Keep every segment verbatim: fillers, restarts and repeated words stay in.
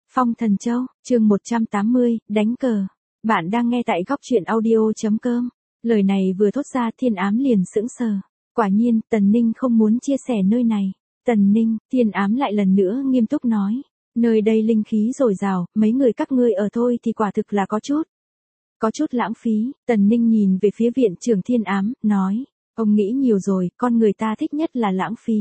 Phong Thần Châu, chương một trăm tám mươi, đánh cờ. Bạn đang nghe tại góc truyện audio.com. Lời này vừa thốt ra Thiên Ám liền sững sờ. Quả nhiên, Tần Ninh không muốn chia sẻ nơi này. Tần Ninh, Thiên Ám lại lần nữa nghiêm túc nói. Nơi đây linh khí dồi dào, mấy người các ngươi ở thôi thì quả thực là có chút. Có chút lãng phí, Tần Ninh nhìn về phía viện trưởng Thiên Ám, nói. Ông nghĩ nhiều rồi, con người ta thích nhất là lãng phí.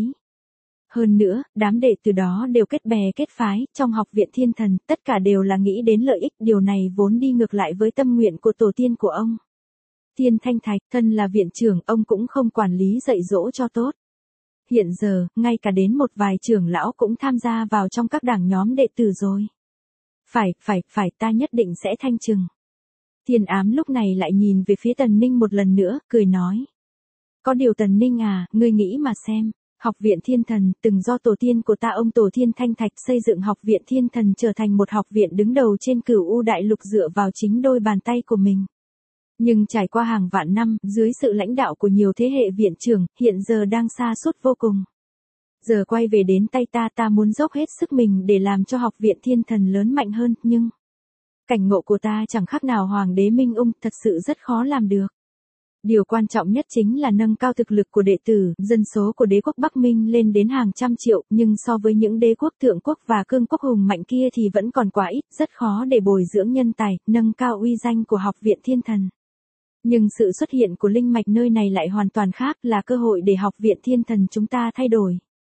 Hơn nữa, đám đệ từ đó đều kết bè kết phái, trong học viện Thiên Thần, tất cả đều là nghĩ đến lợi ích, điều này vốn đi ngược lại với tâm nguyện của tổ tiên của ông. Thiên Thanh Thạch, thân là viện trưởng, ông cũng không quản lý dạy dỗ cho tốt. Hiện giờ, ngay cả đến một vài trưởng lão cũng tham gia vào trong các đảng nhóm đệ tử rồi. Phải, phải, phải, ta nhất định sẽ thanh trừng. Thiên Ám lúc này lại nhìn về phía Tần Ninh một lần nữa, cười nói. Có điều Tần Ninh à, ngươi nghĩ mà xem. Học viện Thiên Thần, từng do tổ tiên của ta ông Tổ Thiên Thanh Thạch xây dựng học viện Thiên Thần trở thành một học viện đứng đầu trên cửu u đại lục dựa vào chính đôi bàn tay của mình. Nhưng trải qua hàng vạn năm, dưới sự lãnh đạo của nhiều thế hệ viện trưởng, hiện giờ đang sa sút vô cùng. Giờ quay về đến tay ta ta muốn dốc hết sức mình để làm cho học viện Thiên Thần lớn mạnh hơn, nhưng... Cảnh ngộ của ta chẳng khác nào Hoàng đế Minh Ung, thật sự rất khó làm được. Điều quan trọng nhất chính là nâng cao thực lực của đệ tử, dân số của đế quốc Bắc Minh lên đến hàng trăm triệu, nhưng so với những đế quốc thượng quốc và cương quốc hùng mạnh kia thì vẫn còn quá ít, rất khó để bồi dưỡng nhân tài, nâng cao uy danh của học viện Thiên Thần. Nhưng sự xuất hiện của linh mạch nơi này lại hoàn toàn khác, là cơ hội để học viện Thiên Thần chúng ta thay đổi.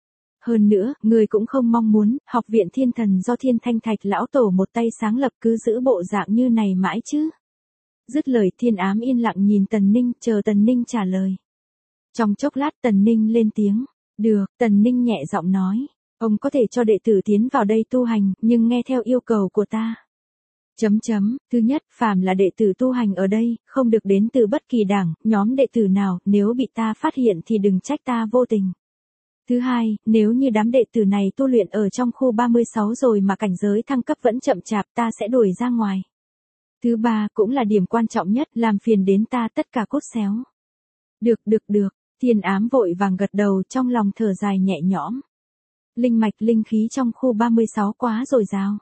Hơn nữa, người cũng không mong muốn, học viện Thiên Thần do Thiên Thanh Thạch lão tổ một tay sáng lập cứ giữ bộ dạng như này mãi chứ. Dứt lời Thiên Ám yên lặng nhìn Tần Ninh, chờ Tần Ninh trả lời. Trong chốc lát Tần Ninh lên tiếng. Được, Tần Ninh nhẹ giọng nói. Ông có thể cho đệ tử tiến vào đây tu hành, nhưng nghe theo yêu cầu của ta. Chấm chấm, thứ nhất, phàm là đệ tử tu hành ở đây, không được đến từ bất kỳ đảng, nhóm đệ tử nào, nếu bị ta phát hiện thì đừng trách ta vô tình. Thứ hai, nếu như đám đệ tử này tu luyện ở trong khu ba mươi sáu rồi mà cảnh giới thăng cấp vẫn chậm chạp ta sẽ đuổi ra ngoài. Thứ ba, cũng là điểm quan trọng nhất, làm phiền đến ta tất cả cốt xéo. Được, được, được, Thiên Ám vội vàng gật đầu trong lòng thở dài nhẹ nhõm. Linh mạch linh khí trong khu ba mươi sáu quá dồi dào.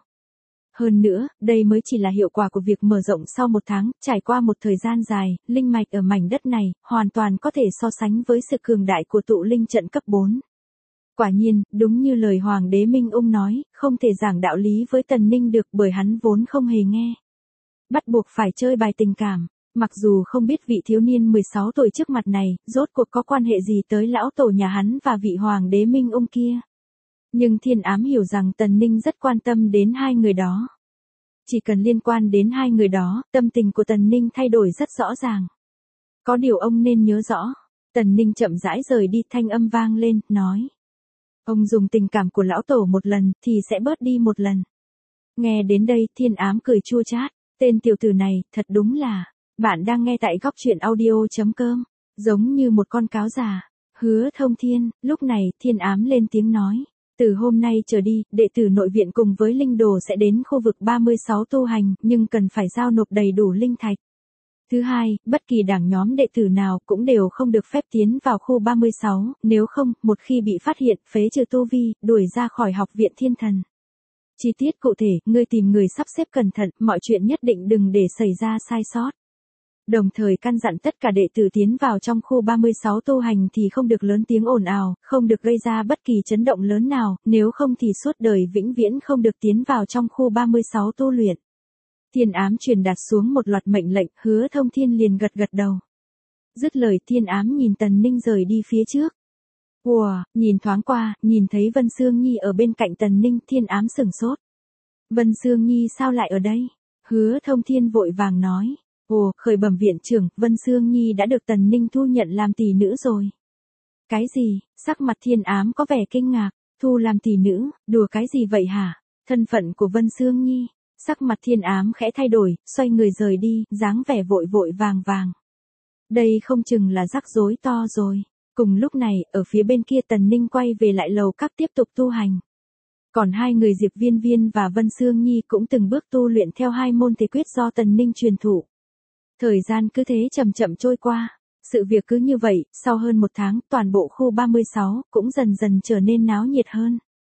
Hơn nữa, đây mới chỉ là hiệu quả của việc mở rộng sau một tháng, trải qua một thời gian dài, linh mạch ở mảnh đất này, hoàn toàn có thể so sánh với sự cường đại của tụ linh trận cấp bốn. Quả nhiên, đúng như lời Hoàng đế Minh Ung nói, không thể giảng đạo lý với Tần Ninh được bởi hắn vốn không hề nghe. Bắt buộc phải chơi bài tình cảm, mặc dù không biết vị thiếu niên mười sáu tuổi trước mặt này, rốt cuộc có quan hệ gì tới lão tổ nhà hắn và vị Hoàng đế Minh Ung kia. Nhưng Thiên Ám hiểu rằng Tần Ninh rất quan tâm đến hai người đó. Chỉ cần liên quan đến hai người đó, tâm tình của Tần Ninh thay đổi rất rõ ràng. Có điều ông nên nhớ rõ. Tần Ninh chậm rãi rời đi, thanh âm vang lên, nói. Ông dùng tình cảm của lão tổ một lần, thì sẽ bớt đi một lần. Nghe đến đây, Thiên Ám cười chua chát. Tên tiểu tử này, thật đúng là. Bạn đang nghe tại góc truyện audio.com. Giống như một con cáo già. Hứa Thông Thiên, lúc này, Thiên Ám lên tiếng nói. Từ hôm nay trở đi, đệ tử nội viện cùng với linh đồ sẽ đến khu vực ba mươi sáu tu hành, nhưng cần phải giao nộp đầy đủ linh thạch. Thứ hai, bất kỳ đảng nhóm đệ tử nào cũng đều không được phép tiến vào khu ba mươi sáu, nếu không, một khi bị phát hiện, phế trừ tu vi, đuổi ra khỏi học viện Thiên Thần. Chi tiết cụ thể, ngươi tìm người sắp xếp cẩn thận, mọi chuyện nhất định đừng để xảy ra sai sót. Đồng thời căn dặn tất cả đệ tử tiến vào trong khu ba mươi sáu tu hành thì không được lớn tiếng ồn ào, không được gây ra bất kỳ chấn động lớn nào, nếu không thì suốt đời vĩnh viễn không được tiến vào trong khu ba mươi sáu tu luyện. Thiên Ám truyền đạt xuống một loạt mệnh lệnh, Hứa Thông Thiên liền gật gật đầu. Dứt lời Thiên Ám nhìn Tần Ninh rời đi phía trước. Wow, nhìn thoáng qua, nhìn thấy Vân Sương Nhi ở bên cạnh Tần Ninh, Thiên Ám sửng sốt. Vân Sương Nhi sao lại ở đây? Hứa Thông Thiên vội vàng nói. Ồ, khởi bẩm viện trưởng, Vân Sương Nhi đã được Tần Ninh thu nhận làm tỷ nữ rồi. Cái gì? Sắc mặt Thiên Ám có vẻ kinh ngạc. Thu làm tỷ nữ, đùa cái gì vậy hả? Thân phận của Vân Sương Nhi. Sắc mặt Thiên Ám khẽ thay đổi, xoay người rời đi, dáng vẻ vội vội vàng vàng. Đây không chừng là rắc rối to rồi. Cùng lúc này, ở phía bên kia Tần Ninh quay về lại lầu các tiếp tục tu hành. Còn hai người Diệp Viên Viên và Vân Sương Nhi cũng từng bước tu luyện theo hai môn thể quyết do Tần Ninh truyền thụ. Thời gian cứ thế chậm chậm trôi qua. Sự việc cứ như vậy, sau hơn một tháng, toàn bộ khu ba mươi sáu cũng dần dần trở nên náo nhiệt hơn.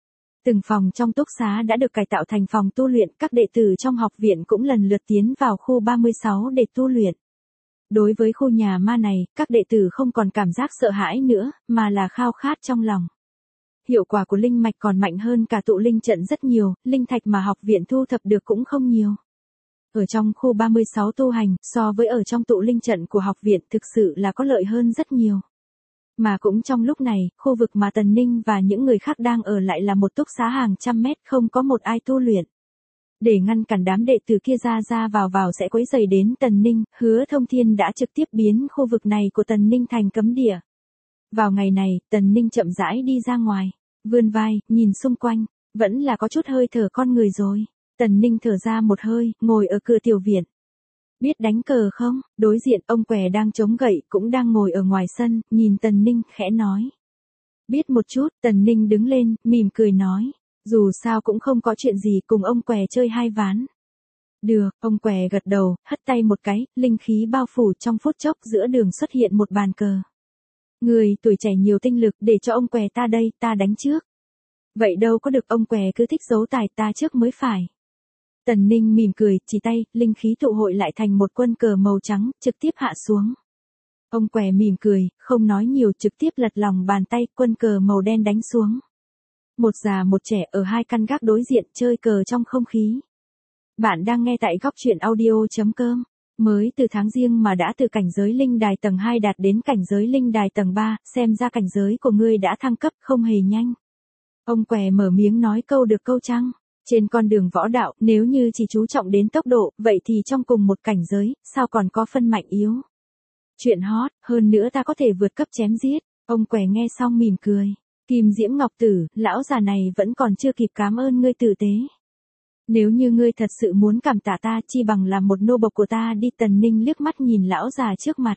Từng phòng trong túc xá đã được cải tạo thành phòng tu luyện, các đệ tử trong học viện cũng lần lượt tiến vào khu ba mươi sáu để tu luyện. Đối với khu nhà ma này, các đệ tử không còn cảm giác sợ hãi nữa, mà là khao khát trong lòng. Hiệu quả của linh mạch còn mạnh hơn cả tụ linh trận rất nhiều, linh thạch mà học viện thu thập được cũng không nhiều. Ở trong khu ba mươi sáu tu hành, so với ở trong tụ linh trận của học viện thực sự là có lợi hơn rất nhiều. Mà cũng trong lúc này, khu vực mà Tần Ninh và những người khác đang ở lại là một túc xá hàng trăm mét, không có một ai tu luyện. Để ngăn cản đám đệ tử kia ra ra vào vào sẽ quấy rầy đến Tần Ninh, Hứa Thông Thiên đã trực tiếp biến khu vực này của Tần Ninh thành cấm địa. Vào ngày này, Tần Ninh chậm rãi đi ra ngoài, vươn vai, nhìn xung quanh, vẫn là có chút hơi thở con người rồi. Tần Ninh thở ra một hơi, ngồi ở cửa tiểu viện. Biết đánh cờ không? Đối diện ông què đang chống gậy, cũng đang ngồi ở ngoài sân, nhìn Tần Ninh, khẽ nói. Biết một chút, Tần Ninh đứng lên, mỉm cười nói. Dù sao cũng không có chuyện gì, cùng ông què chơi hai ván. Được, ông què gật đầu, hất tay một cái, linh khí bao phủ, trong phút chốc giữa đường xuất hiện một bàn cờ. Người tuổi trẻ nhiều tinh lực, để cho ông què ta đây, ta đánh trước. Vậy đâu có được, ông què cứ thích giấu tài, ta trước mới phải. Tần Ninh mỉm cười, chỉ tay, linh khí tụ hội lại thành một quân cờ màu trắng, trực tiếp hạ xuống. Ông què mỉm cười, không nói nhiều, trực tiếp lật lòng bàn tay, quân cờ màu đen đánh xuống. Một già một trẻ ở hai căn gác đối diện, chơi cờ trong không khí. Bạn đang nghe tại góc truyện audio chấm com. Mới từ tháng Giêng mà đã từ cảnh giới linh đài tầng hai đạt đến cảnh giới linh đài tầng ba, xem ra cảnh giới của ngươi đã thăng cấp không hề nhanh. Ông què mở miếng nói câu được câu trăng. Trên con đường võ đạo, nếu như chỉ chú trọng đến tốc độ, vậy thì trong cùng một cảnh giới, sao còn có phân mạnh yếu. Chuyện hot, hơn nữa ta có thể vượt cấp chém giết. Ông què nghe xong mỉm cười. Kim Diễm Ngọc Tử, lão già này vẫn còn chưa kịp cảm ơn ngươi tử tế. Nếu như ngươi thật sự muốn cảm tạ ta, chi bằng làm một nô bộc của ta đi. Tần Ninh liếc mắt nhìn lão già trước mặt.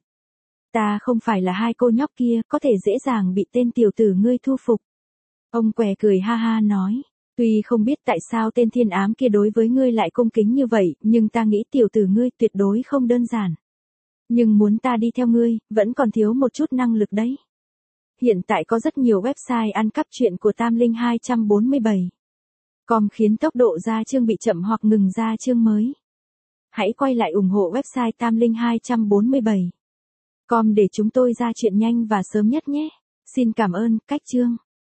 Ta không phải là hai cô nhóc kia, có thể dễ dàng bị tên tiểu tử ngươi thu phục. Ông què cười ha ha nói. Tuy không biết tại sao tên thiên ám kia đối với ngươi lại cung kính như vậy, nhưng ta nghĩ tiểu tử ngươi tuyệt đối không đơn giản. Nhưng muốn ta đi theo ngươi, vẫn còn thiếu một chút năng lực đấy. Hiện tại có rất nhiều website ăn cắp truyện của Tam Linh hai bốn bảy. Com khiến tốc độ ra chương bị chậm hoặc ngừng ra chương mới. Hãy quay lại ủng hộ website Tam Linh hai bốn bảy. Com để chúng tôi ra chuyện nhanh và sớm nhất nhé. Xin cảm ơn, cách chương.